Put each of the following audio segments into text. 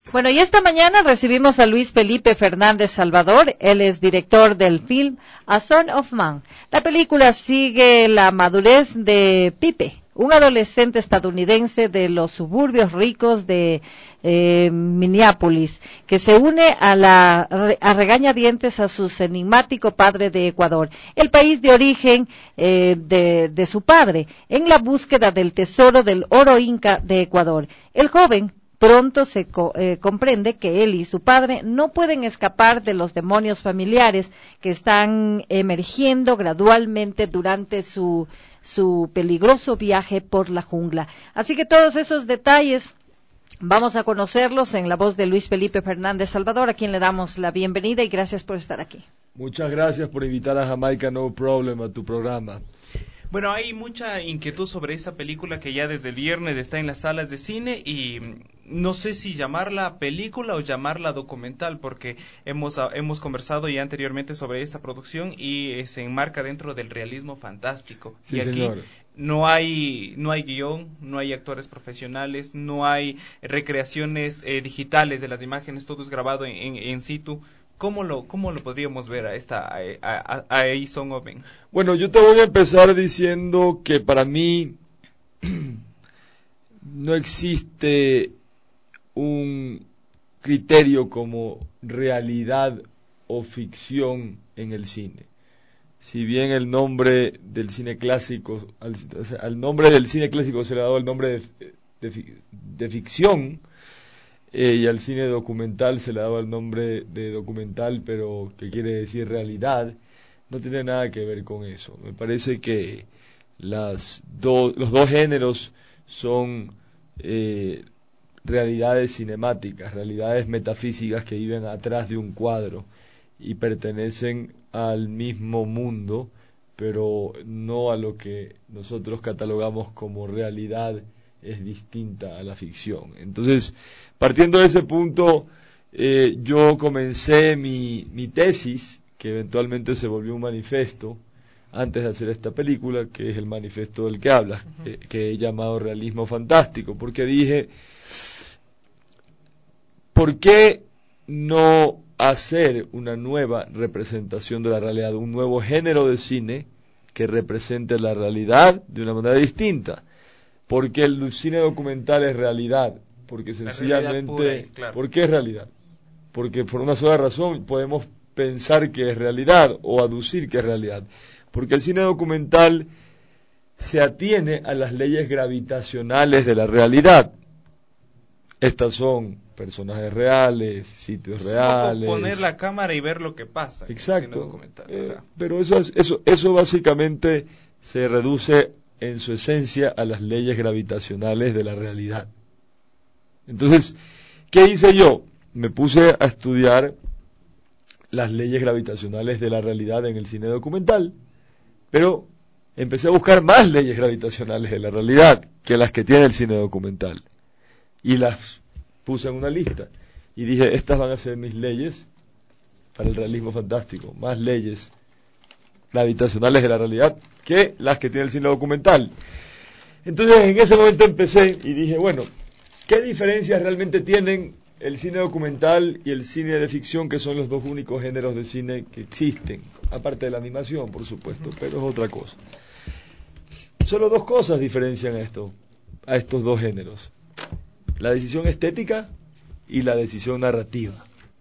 Bueno, y esta mañana recibimos a Luis Felipe Fernández Salvador. Él es director del film A Son of Man. La película sigue la madurez de Pipe, un adolescente estadounidense de los suburbios ricos de Minneapolis, que se une a regañadientes a su enigmático padre de Ecuador, el país de origen de su padre, en la búsqueda del tesoro del oro inca de Ecuador. El joven pronto se comprende que él y su padre no pueden escapar de los demonios familiares que están emergiendo gradualmente durante su peligroso viaje por la jungla. Así que todos esos detalles vamos a conocerlos en la voz de Luis Felipe Fernández Salvador, a quien le damos la bienvenida y gracias por estar aquí. Muchas gracias por invitar a Jamaica No Problem a tu programa. Bueno, hay mucha inquietud sobre esta película que ya desde el viernes está en las salas de cine y no sé si llamarla película o llamarla documental, porque hemos conversado ya anteriormente sobre esta producción y se enmarca dentro del realismo fantástico. Sí, y aquí señor. no hay guión, no hay actores profesionales, no hay recreaciones digitales de las imágenes, todo es grabado en situ. ¿Cómo lo podríamos ver a Son of Man? Bueno, yo te voy a empezar diciendo que para mí no existe un criterio como realidad o ficción en el cine. Si bien el nombre del cine clásico, al nombre del cine clásico se le ha dado el nombre de ficción, y al cine documental se le daba el nombre de documental, pero que quiere decir realidad, no tiene nada que ver con eso. Me parece que los dos géneros son realidades cinemáticas, realidades metafísicas que viven atrás de un cuadro y pertenecen al mismo mundo, pero no a lo que nosotros catalogamos como realidad es distinta a la ficción. Entonces, partiendo de ese punto, yo comencé mi tesis, que eventualmente se volvió un manifiesto, antes de hacer esta película, que es el manifiesto del que hablas, que he llamado realismo fantástico, porque dije, ¿por qué no hacer una nueva representación de la realidad, un nuevo género de cine que represente la realidad de una manera distinta? Porque el cine documental es realidad, porque sencillamente, claro. ¿por qué es realidad? Porque por una sola razón podemos pensar que es realidad o aducir que es realidad, porque el cine documental se atiene a las leyes gravitacionales de la realidad. Estas son personajes reales, sitios reales. Poner la cámara y ver lo que pasa. Exacto. Pero eso básicamente se reduce en su esencia a las leyes gravitacionales de la realidad. Entonces, ¿qué hice yo? Me puse a estudiar las leyes gravitacionales de la realidad en el cine documental, pero empecé a buscar más leyes gravitacionales de la realidad que las que tiene el cine documental. Y las puse en una lista. Y dije, estas van a ser mis leyes para el realismo fantástico. Más leyes gravitacionales de la realidad que las que tiene el cine documental. Entonces en ese momento empecé y dije, bueno, ¿qué diferencias realmente tienen el cine documental y el cine de ficción, que son los dos únicos géneros de cine que existen? Aparte de la animación, por supuesto, pero es otra cosa. Solo dos cosas diferencian a estos dos géneros: la decisión estética y la decisión narrativa.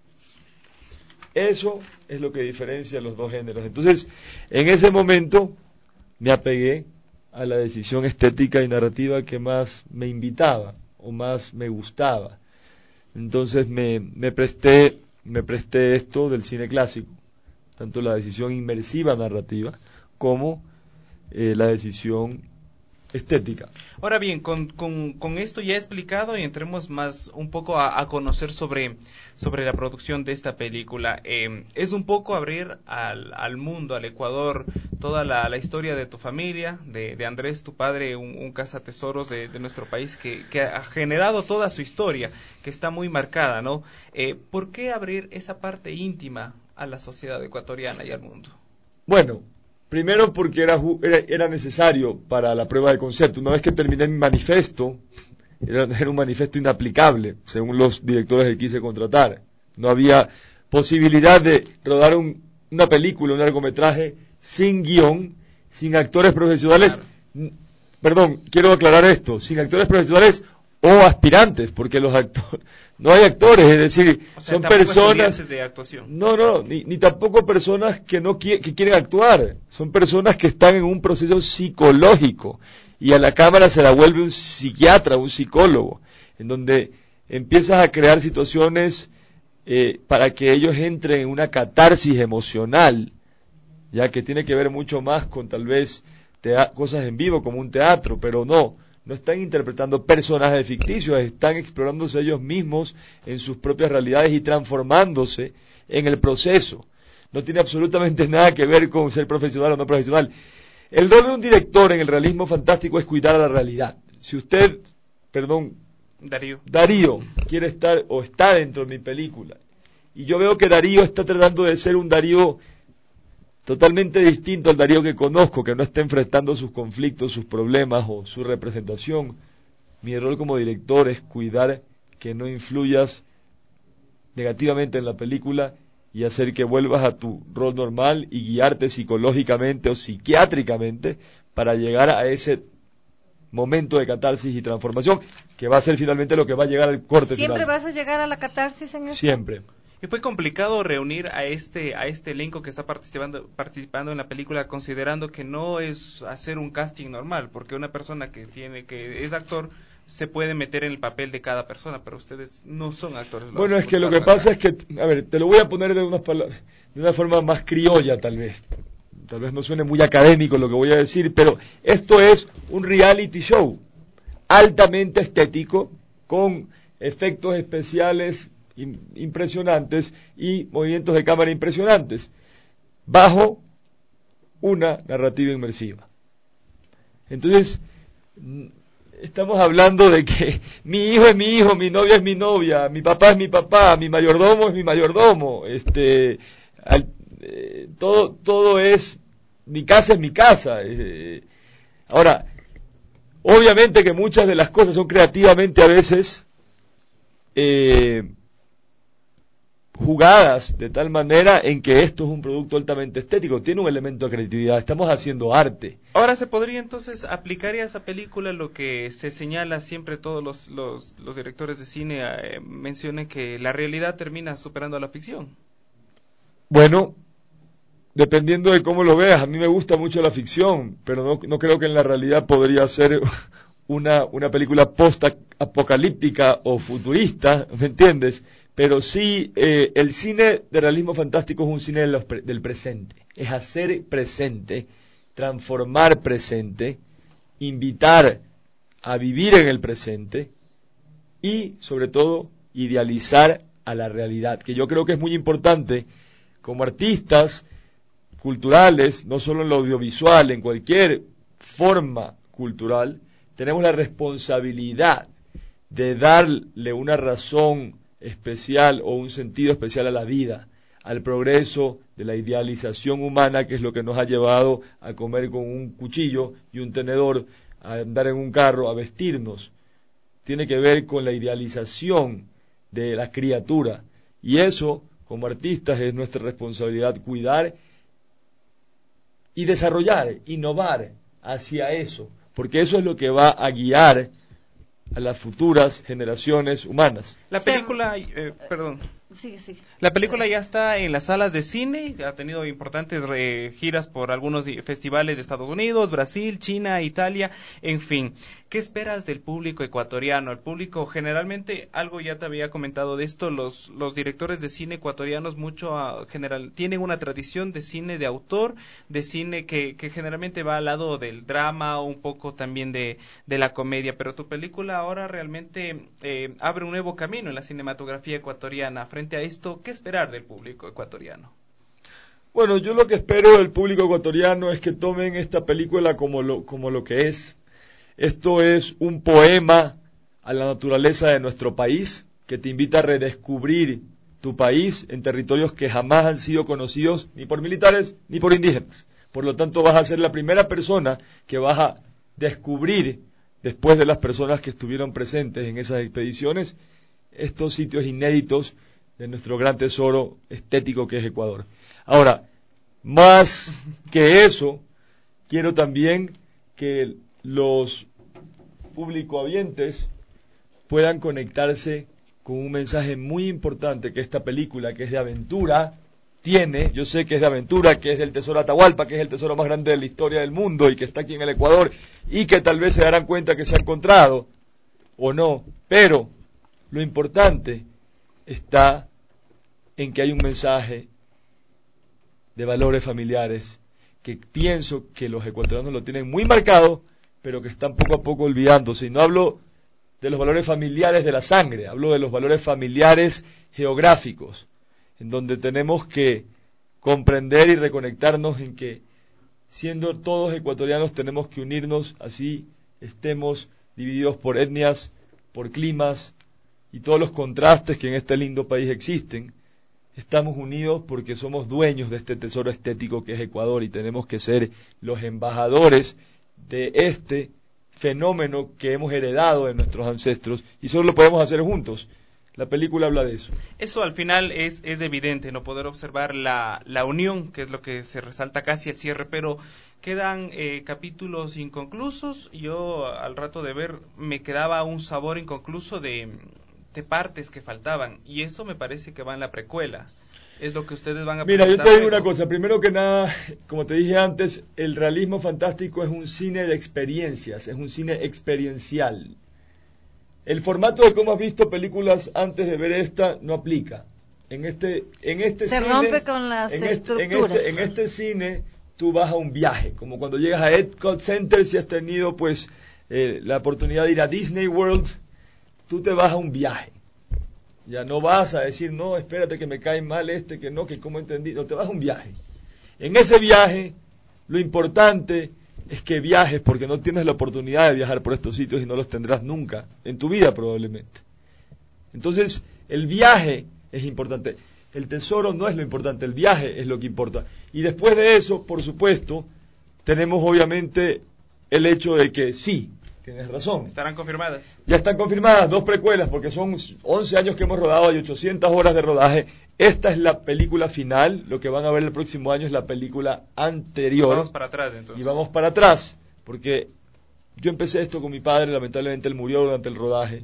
Eso es lo que diferencia los dos géneros. Entonces, en ese momento me apegué a la decisión estética y narrativa que más me invitaba o más me gustaba. Entonces me presté esto del cine clásico, tanto la decisión inmersiva narrativa como la decisión estética. Ahora bien, con esto ya explicado y entremos más un poco a conocer sobre la producción de esta película. Es un poco abrir al mundo, al Ecuador, toda la historia de tu familia, de Andrés, tu padre, un cazatesoros de nuestro país que ha generado toda su historia, que está muy marcada, ¿no? ¿Por qué abrir esa parte íntima a la sociedad ecuatoriana y al mundo? Bueno, primero porque era necesario para la prueba de concepto. Una vez que terminé mi manifiesto, era un manifiesto inaplicable, según los directores que quise contratar. No había posibilidad de rodar una película, un largometraje, sin guión, sin actores profesionales. Claro. Perdón, quiero aclarar esto, sin actores profesionales o aspirantes, porque los actores, no hay actores, es decir, o sea, son personas de actuación. No, ni tampoco personas que que quieren actuar, son personas que están en un proceso psicológico y a la cámara se la vuelve un psiquiatra, un psicólogo, en donde empiezas a crear situaciones para que ellos entren en una catarsis emocional, ya que tiene que ver mucho más con tal vez cosas en vivo como un teatro, pero no están interpretando personajes ficticios, están explorándose ellos mismos en sus propias realidades y transformándose en el proceso. No tiene absolutamente nada que ver con ser profesional o no profesional. El rol de un director en el realismo fantástico es cuidar a la realidad. Si usted, Darío quiere estar o está dentro de mi película, y yo veo que Darío está tratando de ser un Darío totalmente distinto al Darío que conozco, que no está enfrentando sus conflictos, sus problemas o su representación. Mi rol como director es cuidar que no influyas negativamente en la película y hacer que vuelvas a tu rol normal y guiarte psicológicamente o psiquiátricamente para llegar a ese momento de catarsis y transformación, que va a ser finalmente lo que va a llegar al corte final. ¿Siempre vas a llegar a la catarsis en esto? Siempre. Y fue complicado reunir a este elenco que está participando en la película, considerando que no es hacer un casting normal, porque una persona que es actor se puede meter en el papel de cada persona, pero ustedes no son actores. Bueno, es que lo que pasa es que, a ver, te lo voy a poner de una forma más criolla tal vez no suene muy académico lo que voy a decir, pero esto es un reality show altamente estético, con efectos especiales impresionantes y movimientos de cámara impresionantes, bajo una narrativa inmersiva. Entonces, estamos hablando de que mi hijo es mi hijo, mi novia es mi novia, mi papá es mi papá, mi mayordomo es mi mayordomo, todo es, mi casa es mi casa. Ahora, obviamente que muchas de las cosas son creativamente a veces jugadas de tal manera en que esto es un producto altamente estético, tiene un elemento de creatividad, estamos haciendo arte. Ahora, ¿se podría entonces aplicar a esa película lo que se señala siempre todos los directores de cine mencionan, que la realidad termina superando a la ficción? Bueno, dependiendo de cómo lo veas, a mí me gusta mucho la ficción, pero no creo que en la realidad podría ser una película post-apocalíptica o futurista, ¿me entiendes? Pero sí, el cine de realismo fantástico es un cine del presente, es hacer presente, transformar presente, invitar a vivir en el presente y, sobre todo, idealizar a la realidad, que yo creo que es muy importante como artistas culturales, no solo en lo audiovisual, en cualquier forma cultural, tenemos la responsabilidad de darle una razón especial o un sentido especial a la vida, al progreso de la idealización humana, que es lo que nos ha llevado a comer con un cuchillo y un tenedor, a andar en un carro, a vestirnos. Tiene que ver con la idealización de la criatura, y eso, como artistas, es nuestra responsabilidad cuidar y desarrollar, innovar hacia eso, porque eso es lo que va a guiar a las futuras generaciones humanas. La película, Sí. La película ya está en las salas de cine, ha tenido importantes giras por algunos festivales de Estados Unidos, Brasil, China, Italia, en fin. ¿Qué esperas del público ecuatoriano? El público generalmente, algo ya te había comentado de esto, los directores de cine ecuatorianos tienen una tradición de cine de autor, de cine que generalmente va al lado del drama, un poco también de la comedia, pero tu película ahora realmente abre un nuevo camino en la cinematografía ecuatoriana. Frente a esto, ¿qué esperar del público ecuatoriano? Bueno, yo lo que espero del público ecuatoriano es que tomen esta película como lo que es. Esto es un poema a la naturaleza de nuestro país, que te invita a redescubrir tu país en territorios que jamás han sido conocidos ni por militares ni por indígenas. Por lo tanto, vas a ser la primera persona que vas a descubrir después de las personas que estuvieron presentes en esas expediciones, estos sitios inéditos de nuestro gran tesoro estético que es Ecuador. Ahora, más que eso, quiero también que los público-habientes puedan conectarse con un mensaje muy importante que esta película, que es de aventura, tiene. Yo sé que es de aventura, que es del tesoro Atahualpa, que es el tesoro más grande de la historia del mundo y que está aquí en el Ecuador y que tal vez se darán cuenta que se ha encontrado o no, pero lo importante está en que hay un mensaje de valores familiares que pienso que los ecuatorianos lo tienen muy marcado, pero que están poco a poco olvidándose. Y no hablo de los valores familiares de la sangre, hablo de los valores familiares geográficos, en donde tenemos que comprender y reconectarnos en que, siendo todos ecuatorianos, tenemos que unirnos, así estemos divididos por etnias, por climas y todos los contrastes que en este lindo país existen. Estamos unidos porque somos dueños de este tesoro estético que es Ecuador y tenemos que ser los embajadores de este fenómeno que hemos heredado de nuestros ancestros y solo lo podemos hacer juntos. La película habla de eso. Eso al final es evidente, no poder observar la unión, que es lo que se resalta casi al cierre, pero quedan capítulos inconclusos. Yo al rato de ver me quedaba un sabor inconcluso de partes que faltaban, y eso me parece que va en la precuela. Es lo que ustedes van a presentar. Mira, yo te digo luego. una cosa. Primero que nada, como te dije antes, el realismo fantástico es un cine de experiencias, es un cine experiencial. El formato de cómo has visto películas antes de ver esta no aplica. En este se cine, rompe con las estructuras. En este cine tú vas a un viaje, como cuando llegas a Epcot Center, si has tenido pues la oportunidad de ir a Disney World, tú te vas a un viaje. Ya no vas a decir, no, espérate que me cae mal que no, que cómo entendí. No, te vas a un viaje. En ese viaje, lo importante es que viajes, porque no tienes la oportunidad de viajar por estos sitios y no los tendrás nunca, en tu vida probablemente. Entonces, el viaje es importante. El tesoro no es lo importante, el viaje es lo que importa. Y después de eso, por supuesto, tenemos obviamente el hecho de que sí, tienes razón. ¿Estarán confirmadas? Ya están confirmadas 2 precuelas, porque son 11 años que hemos rodado y 800 horas de rodaje. Esta es la película final, lo que van a ver el próximo año es la película anterior. Vamos para atrás, entonces. Y vamos para atrás, porque yo empecé esto con mi padre, lamentablemente él murió durante el rodaje.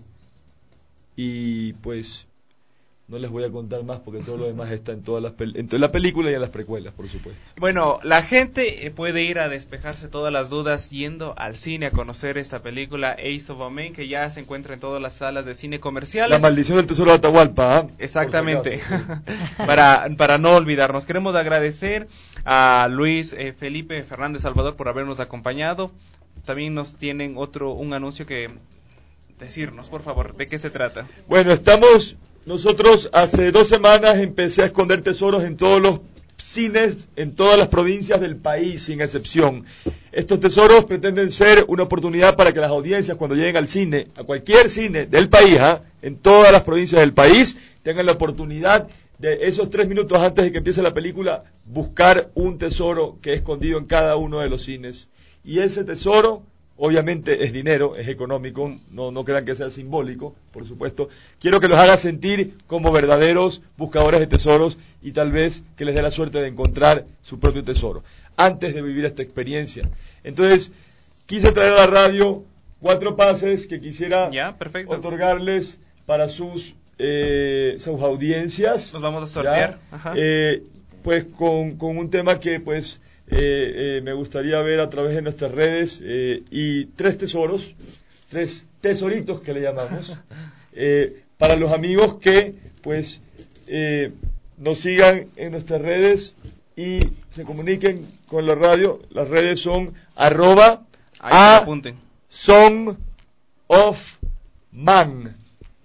Y pues no les voy a contar más porque todo lo demás está en todas en la película y en las precuelas, por supuesto. Bueno, la gente puede ir a despejarse todas las dudas yendo al cine a conocer esta película Ace of Bane, que ya se encuentra en todas las salas de cine comerciales. La maldición del tesoro de Atahualpa, ¿eh? Exactamente. Si acaso, sí. para no olvidarnos, queremos agradecer a Luis Felipe Fernández Salvador por habernos acompañado. También nos tienen un anuncio que decirnos, por favor, ¿de qué se trata? Bueno, nosotros hace 2 semanas empecé a esconder tesoros en todos los cines, en todas las provincias del país, sin excepción. Estos tesoros pretenden ser una oportunidad para que las audiencias, cuando lleguen al cine, a cualquier cine del país, en todas las provincias del país, tengan la oportunidad de esos 3 minutos antes de que empiece la película, buscar un tesoro que es escondido en cada uno de los cines. Y ese tesoro obviamente es dinero, es económico, no crean que sea simbólico, por supuesto. Quiero que los haga sentir como verdaderos buscadores de tesoros y tal vez que les dé la suerte de encontrar su propio tesoro, antes de vivir esta experiencia. Entonces, quise traer a la radio 4 pases que quisiera otorgarles para sus audiencias. Los vamos a sortear. Pues con un tema que pues me gustaría ver a través de nuestras redes y 3 tesoros, 3 tesoritos que le llamamos, para los amigos que pues nos sigan en nuestras redes y se comuniquen con la radio. Las redes son @SongOfMan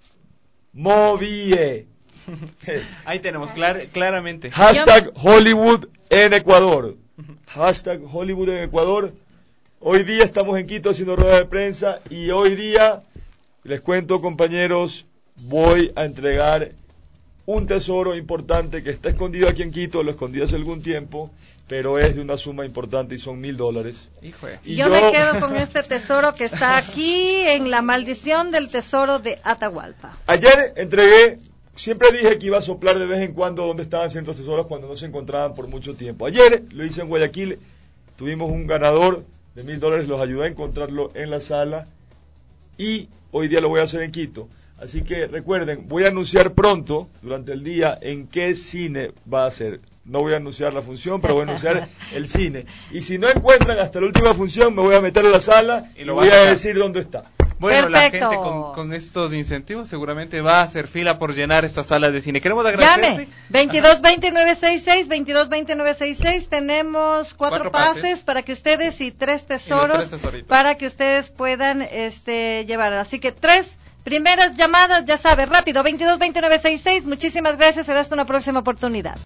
Movie. Ahí tenemos claramente. #Hollywood en Ecuador. #Hollywood en Ecuador. Hoy día estamos en Quito haciendo rueda de prensa y hoy día, les cuento compañeros, voy a entregar un tesoro importante que está escondido aquí en Quito, lo escondí hace algún tiempo, pero es de una suma importante y son $1,000. Híjole. Yo me quedo con este tesoro que está aquí en La Maldición del Tesoro de Atahualpa. Ayer entregué, siempre dije que iba a soplar de vez en cuando dónde estaban ciertos tesoros cuando no se encontraban por mucho tiempo. Ayer lo hice en Guayaquil, tuvimos un ganador de $1,000, los ayudé a encontrarlo en la sala y hoy día lo voy a hacer en Quito. Así que recuerden, voy a anunciar pronto, durante el día, en qué cine va a ser. No voy a anunciar la función, pero voy a anunciar el cine. Y si no encuentran hasta la última función, me voy a meter a la sala y voy a decir dónde está. Bueno, Perfecto. la gente con estos incentivos seguramente va a hacer fila por llenar esta sala de cine. Queremos agradecerte. Llame, 2220-966, 2220-966. Tenemos cuatro pases para que ustedes y 3 tesoros para que ustedes puedan llevar. Así que 3 primeras llamadas, ya sabe, rápido, 2220-966. Muchísimas gracias, será hasta una próxima oportunidad.